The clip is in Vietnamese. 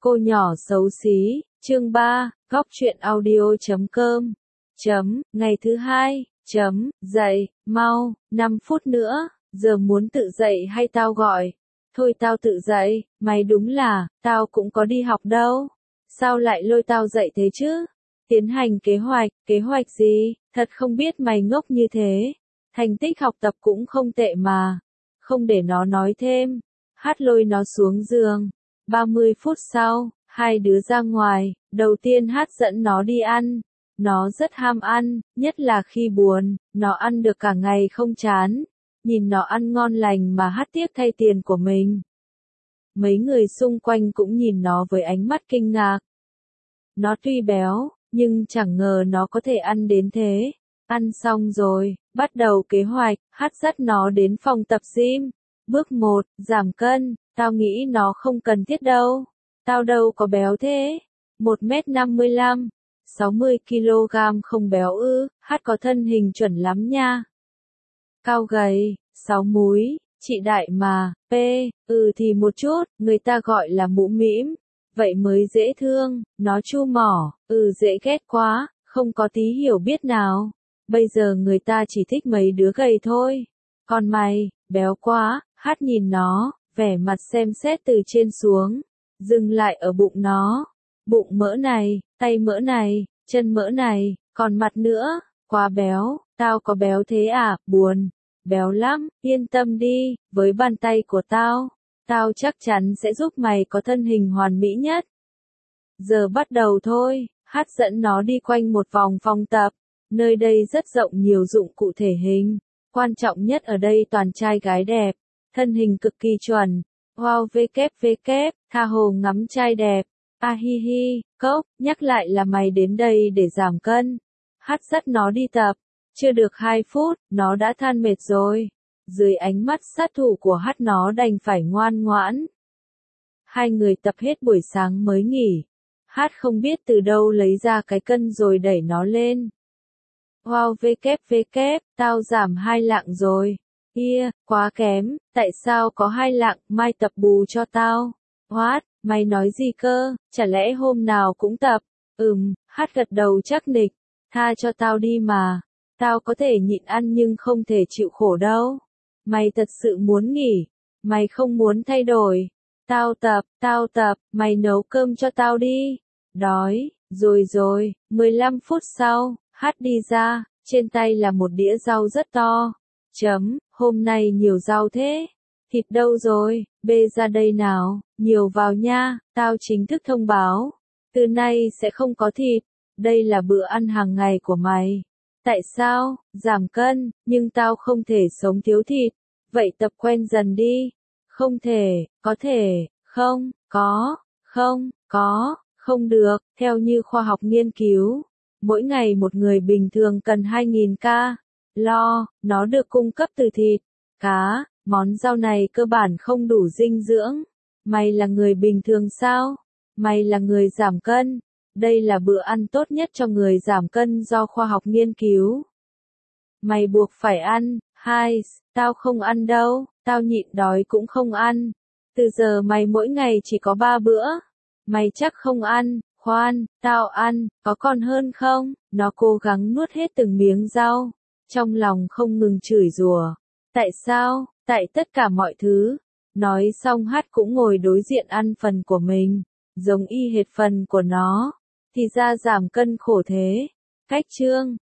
Cô nhỏ xấu xí, chương 3, góc truyện audio.com. Ngày thứ 2, dậy, mau, 5 phút nữa, giờ muốn tự dậy hay tao gọi? Thôi tao tự dậy, mày đúng là, tao cũng có đi học đâu. Sao lại lôi tao dậy thế chứ? Tiến hành kế hoạch gì? Thật không biết mày ngốc như thế. Thành tích học tập cũng không tệ mà. Không để nó nói thêm. Hát lôi nó xuống giường. 30 phút sau, hai đứa ra ngoài, đầu tiên Hát dẫn nó đi ăn. Nó rất ham ăn, nhất là khi buồn, nó ăn được cả ngày không chán. Nhìn nó ăn ngon lành mà Hát tiếc thay tiền của mình. Mấy người xung quanh cũng nhìn nó với ánh mắt kinh ngạc. Nó tuy béo, nhưng chẳng ngờ nó có thể ăn đến thế. Ăn xong rồi, bắt đầu kế hoạch, Hát dắt nó đến phòng tập gym. Bước 1, giảm cân, tao nghĩ nó không cần thiết đâu. Tao đâu có béo thế. 1m55, 60kg không béo ư, Hát có thân hình chuẩn lắm nha. Cao gầy, 6 múi, chị đại mà, thì một chút, người ta gọi là mũm mĩm. Vậy mới dễ thương, nó chu mỏ, dễ ghét quá, không có tí hiểu biết nào. Bây giờ người ta chỉ thích mấy đứa gầy thôi. Còn mày, béo quá, Hát nhìn nó, vẻ mặt xem xét từ trên xuống, dừng lại ở bụng nó. Bụng mỡ này, tay mỡ này, chân mỡ này, còn mặt nữa, quá béo, tao có béo thế à, buồn, béo lắm, yên tâm đi, với bàn tay của tao chắc chắn sẽ giúp mày có thân hình hoàn mỹ nhất. Giờ bắt đầu thôi, Hát dẫn nó đi quanh một vòng phòng tập, nơi đây rất rộng nhiều dụng cụ thể hình, quan trọng nhất ở đây toàn trai gái đẹp, thân hình cực kỳ chuẩn. Wow tha hồ ngắm trai đẹp. Hi hi, cốc, nhắc lại là mày đến đây để giảm cân. Hát dắt nó đi tập, chưa được 2 phút, nó đã than mệt rồi. Dưới ánh mắt sát thủ của Hát nó đành phải ngoan ngoãn. Hai người tập hết buổi sáng mới nghỉ. Hát không biết từ đâu lấy ra cái cân rồi đẩy nó lên. Wow tao giảm 2 lạng rồi. Quá kém, tại sao có 2 lạng, mai tập bù cho tao. What, mày nói gì cơ, chả lẽ hôm nào cũng tập? Hát gật đầu chắc nịch, tha cho tao đi mà. Tao có thể nhịn ăn nhưng không thể chịu khổ đâu. Mày thật sự muốn nghỉ, mày không muốn thay đổi. Tao tập, mày nấu cơm cho tao đi. Đói, rồi, 15 phút sau, Hát đi ra, trên tay là một đĩa rau rất to. Hôm nay nhiều rau thế. Thịt đâu rồi, bê ra đây nào, nhiều vào nha, tao chính thức thông báo. Từ nay sẽ không có thịt, đây là bữa ăn hàng ngày của mày. Tại sao, giảm cân, nhưng tao không thể sống thiếu thịt. Vậy tập quen dần đi. Không thể, có thể, không, có, không được, theo như khoa học nghiên cứu. Mỗi ngày một người bình thường cần 2.000 calo, nó được cung cấp từ thịt, cá, món rau này cơ bản không đủ dinh dưỡng. Mày là người bình thường sao? Mày là người giảm cân. Đây là bữa ăn tốt nhất cho người giảm cân do khoa học nghiên cứu. Mày buộc phải ăn. Tao không ăn đâu, tao nhịn đói cũng không ăn. Từ giờ mày mỗi ngày chỉ có 3 bữa. Mày chắc không ăn. Khoan, tao ăn, có còn hơn không? Nó cố gắng nuốt hết từng miếng rau, trong lòng không ngừng chửi rủa. Tại sao? Tại tất cả mọi thứ. Nói xong Hát cũng ngồi đối diện ăn phần của mình, giống y hệt phần của nó. Thì ra giảm cân khổ thế. Cách chương,